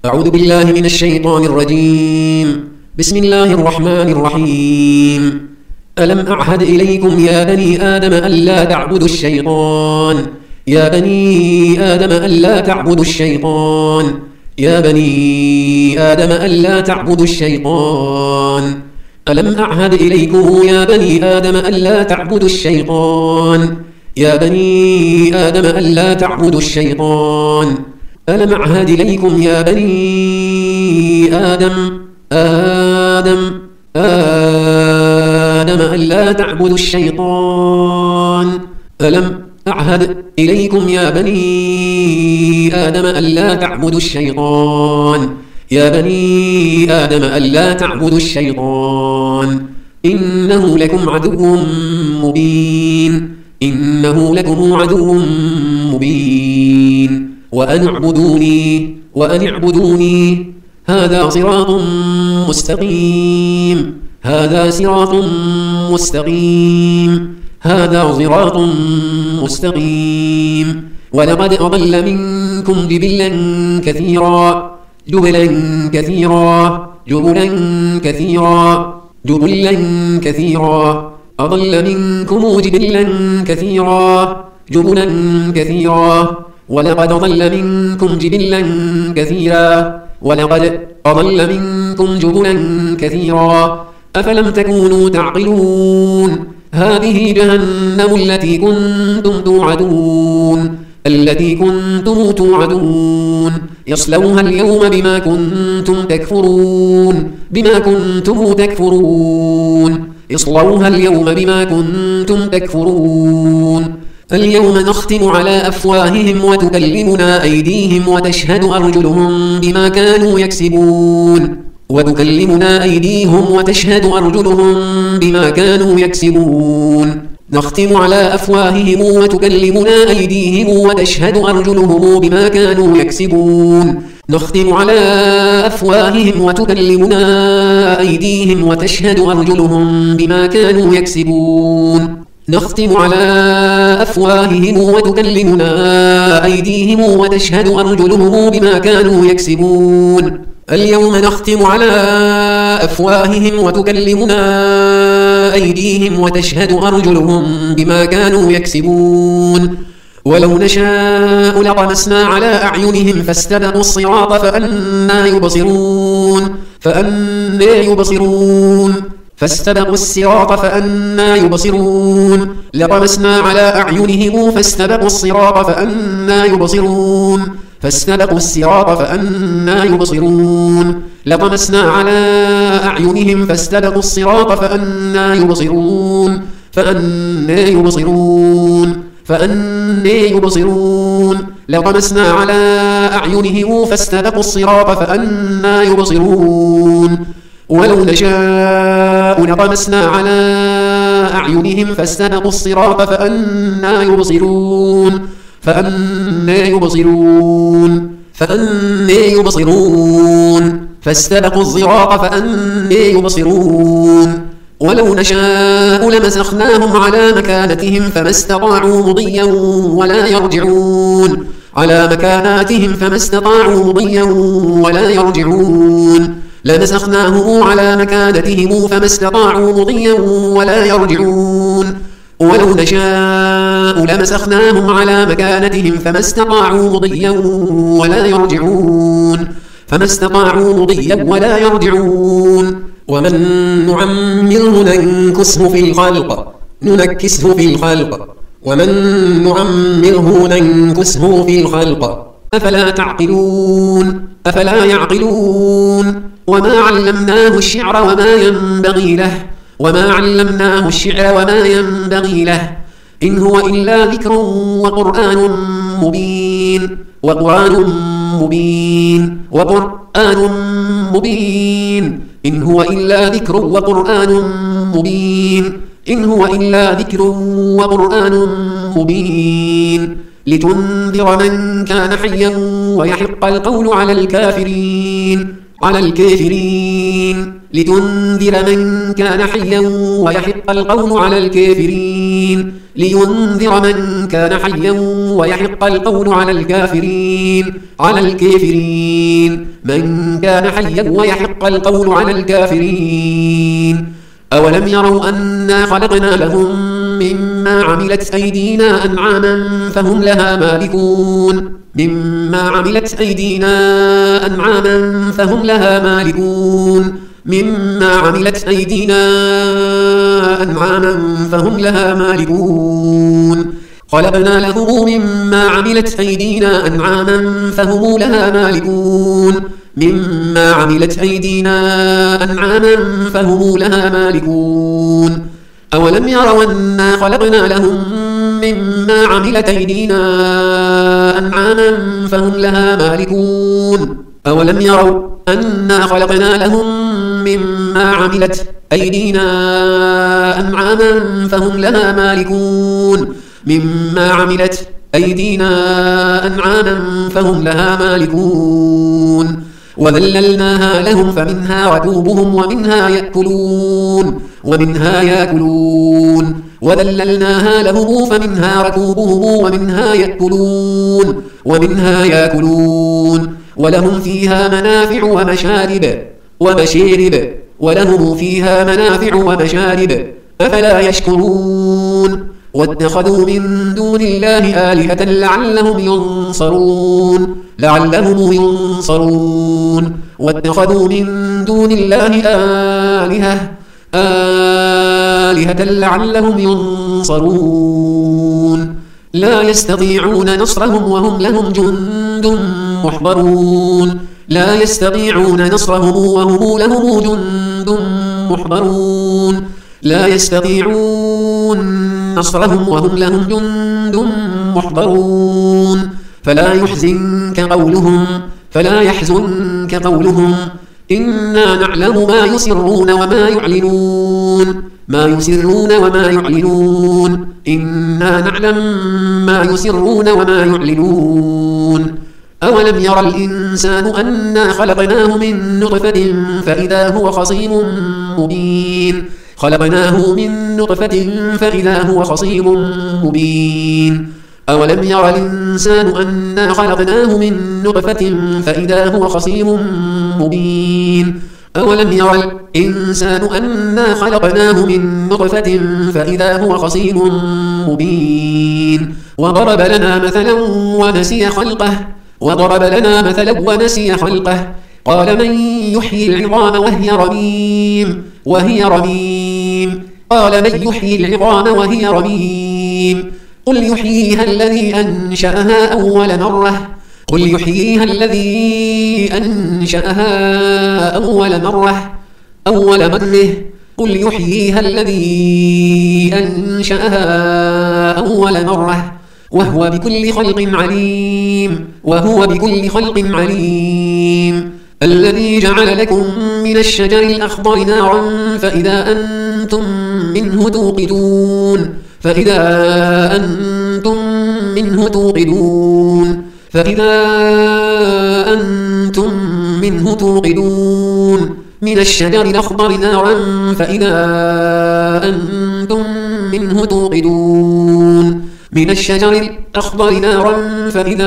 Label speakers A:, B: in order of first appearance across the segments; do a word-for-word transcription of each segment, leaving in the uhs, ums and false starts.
A: أعوذ بالله من الشيطان الرجيم. بسم الله الرحمن الرحيم. ألم أعهد إليكم يا بني آدم ألا تعبدوا الشيطان يا بني آدم ألا تعبدوا الشيطان يا بني آدم ألا تعبدوا الشيطان ألم أعهد إليكم يا بني آدم ألا تعبدوا الشيطان يا بني آدم ألا تعبدوا الشيطان ألم أعهد إليكم يا بني آدم آدم آدم ألا تعبدوا الشيطان ألم أعهد إليكم يا بني آدم ألا تعبدوا الشيطان يا بني آدم ألا تعبدوا الشيطان إنه لكم عدو مبين إنه لكم عدو مبين وأن اعبدوني وأن اعبدوني هذا صراط مستقيم هذا صراط مستقيم هذا صراط مستقيم ولقد أضل منكم جبلا كثيرا جبلا كثيرا جبلا كثيرا جبلا كثيرا أضل منكم جبلا كثيرا جبلا كثيرا ولقد أضل منكم جبلا كثيرا ولقد أضل منكم جبلا كثيرا أفلم تكونوا تعقلون هذه جهنم التي كنتم توعدون التي كنتم توعدون يصلوها اليوم بما كنتم تكفرون بما كنتم تكفرون يصلوها اليوم بما كنتم تكفرون اليوم نختم على أفواههم وتكلمنا أيديهم وتشهد أرجلهم بما كانوا يكسبون وتكلمنا أيديهم وتشهد أرجلهم بما كانوا يكسبون نختم على أفواههم وتكلمنا أيديهم وتشهد أرجلهم بما كانوا يكسبون نختم على أفواههم وتكلمنا أيديهم وتشهد أرجلهم بما كانوا يكسبون نختم على أفواههم وتكلمنا أيديهم وتشهد أرجلهم بما كانوا يكسبون اليوم نختم على أفواههم وتكلمنا أيديهم وتشهد أرجلهم بما كانوا يكسبون ولو نشاء لطمسنا على أعينهم فاستبقوا الصراط فأنى يبصرون فأنى يبصرون فاستبقوا الصراط فأنى يبصرون لطمسنا على أعينهم فاستبقوا الصراط فأنى يبصرون فاستبقوا الصراط فأنى يبصرون لطمسنا على أعينهم فاستبقوا الصراط فأنى يبصرون فأنى يبصرون فأنى يبصرون لطمسنا على أعينهم فاستبقوا الصراط فأنى يبصرون ولو نشاء لطمسنا على أعينهم فاستبقوا الصراط فأنى يبصرون فأنى يبصرون فأنى يبصرون فاستبقوا الصراط فأنى يبصرون ولو نشاء لمسخناهم على مكانتهم فما استطاعوا مضيا ولا يرجعون على مكاناتهم فما استطاعوا مضيا ولا يرجعون لمسخناهم على مكانتهم فما استطاعوا مضيا ولا يرجعون ولو نشاء لمسخناهم على مكانتهم فما استطاعوا مضيا ولا يرجعون فما استطاعوا مضيا ولا يرجعون ومن نعمره ننكسه في الخلق ننكسه في الخلق ومن نعمره ننكسه في الخلق أفلا تعقلون أفلا يعقلون وما علمناه الشعر وما ينبغي له وما علمناه الشعر وما ينبغي له إن هو إلا ذكر وقرآن مبين وقرآن مبين وقرآن مبين إن هو إلا ذكر وقرآن مبين إن هو إلا ذكر وقرآن مبين لتنذر من كان حيا ويحق القول على الكافرين على الكافرين لتنذر من كان حيا ويحق القول على الكافرين المبين لينذر من كان حيا ويحق القول على الكافرين على الكافرين من كان حيا ويحق القول على الكافرين. أولم يروا أنا خلقنا لهم مما عملت أيدينا أنعاما فهم لها مالكون مما عملت أيدينا أنعاما فهم لها مالكون مما عملت أيدينا أنعاما فهم لها مالكون خلقنا لهم مما عملت أيدينا أنعاما فهم لها مالكون مما عملت أيدينا أنعاما فهم لها مالكون. أولم يروا أنا خلقنا لهم مما عملت أيدينا أنعاما فهم لها مالكون أولم يروا أنا خلقنا لهم مما عملت أيدينا أنعاما فهم لها مالكون مما عملت أيدينا أنعاما فهم لها مالكون وذللناها لهم فمنها ركوبهم ومنها يأكلون ومنها يأكلون وذللناها لهم فمنها ركوبهم ومنها يأكلون ومنها يأكلون ولهم فيها منافع ومشارب ومشارب ولهم فيها منافع ومشارب أفلا يشكرون واتخذوا من دون الله آلهة لعلهم ينصرون لعلهم ينصرون واتخذوا من دون الله آلهة آلهة لعلهم ينصرون لا يستطيعون نصرهم وهم لهم جند محضرون لا يستطيعون نصرهم وهم لهم جند محضرون لا يستطيعون نصرهم وهم لهم جند محضرون فلا يحزنك قولهم فلا يحزنك قولهم إنا نعلم ما يسرون وما يعلنون ما يسرون وما يعلنون إنا نعلم ما يسرون وما يعلنون أولم يرى الإنسان أنا خلقناه من نطفة فإذا هو خصيم مبين خلقناه من نطفة فإذا هو خصيم مبين أولم يرى الإنسان أنا خلقناه من نطفة فإذا هو خصيم مبين أولم يرى الإنسان أنا خلقناه من نطفة فإذا هو خصيم مبين وضرب لنا مثلا ونسي خلقه وضرب لنا مثلا ونسي خلقه قال من يحيي العظام وهي رميم وهي رميم قال من يحيي العظام وهي رميم قل يحييها الذي أنشأها أول مرة قل يحييها الذي أنشأها أول مرة أول مرة قل يحييها الذي أنشأها أول مرة وهو بكل خلق عليم وهو بكل خلق عليم الذي جعل لكم من الشجر الأخضر نارا فإذا أنتم منه توقدون فإذا أنتم منه توقدون فإذا أنتم منه توقدون من الشجر الأخضر نارا فإذا أنتم منه توقدون من الشجر الأخضر نارا فإذا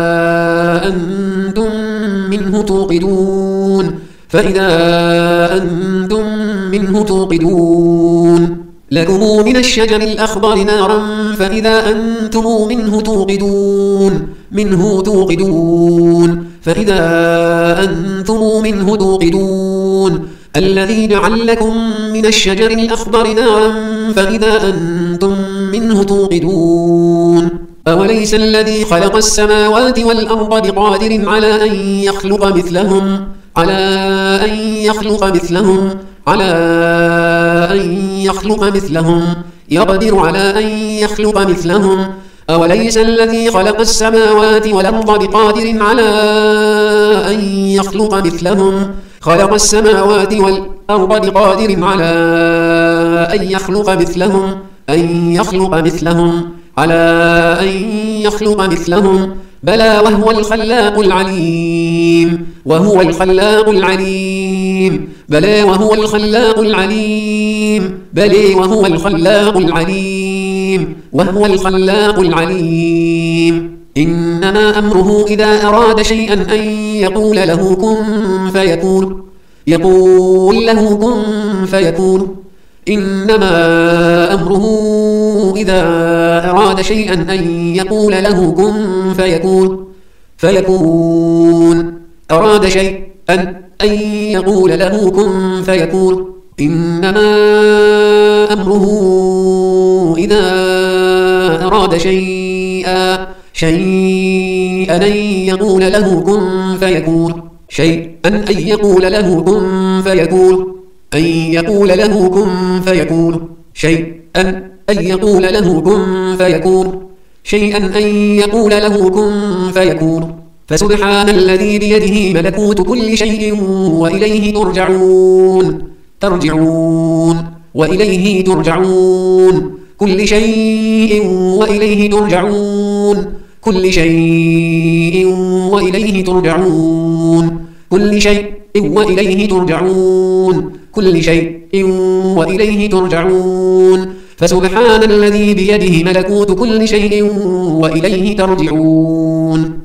A: أنتم منه توقدون فإذا أنتم منه توقدون لكم من الشجر الأخضر نارا فإذا أنتم منه توقدون منه توقدون فإذا أنتم منه توقدون الذي جعل لكم من الشجر الأخضر نارا فإذا أنتم منه توقدون أوليس الذي خلق السماوات والأرض بقادر على أن يخلق مثلهم على أن يخلق مثلهم على أن يخلق مثلهم يقدر على أن يخلق مثلهم أوليس الذي خلق السماوات والأرض بقادر على أن يخلق مثلهم خلق السماوات والأرض بقادر على أن يخلق مثلهم أن يخلق مثلهم على أن يخلق مثلهم بلى وهو الخلاق العليم وهو الخلاق العليم بلى وهو الخلاق العليم بلى وهو الخلاق العليم الرحيم وهو الخلاق العليم إنما أمره إذا أراد شيئا أن يقول له كن فيكون يقول له كن فيكون إنما أمره إذا أراد شيئا أن يقول له كن فيكون فيكون أراد شيئا أن يقول له كن فيكون إنما أمره إذا أراد شيئا شيئا أن يقول له كن فيكون شيئا أن يقول له كن فيكون أن يقول له كن فيكون شيئا أن يقول له كن فيكون شيئا أن يقول له كن فيكون فسبحان الذي بيده ملكوت كل شيء وإليه ترجعون ترجعون وإليه ترجعون كل شيء وإليه ترجعون كل شيء وإليه ترجعون كل شيء وإليه ترجعون كل شيء وإليه ترجعون فسبحان الذي بيده ملكوت كل شيء وإليه ترجعون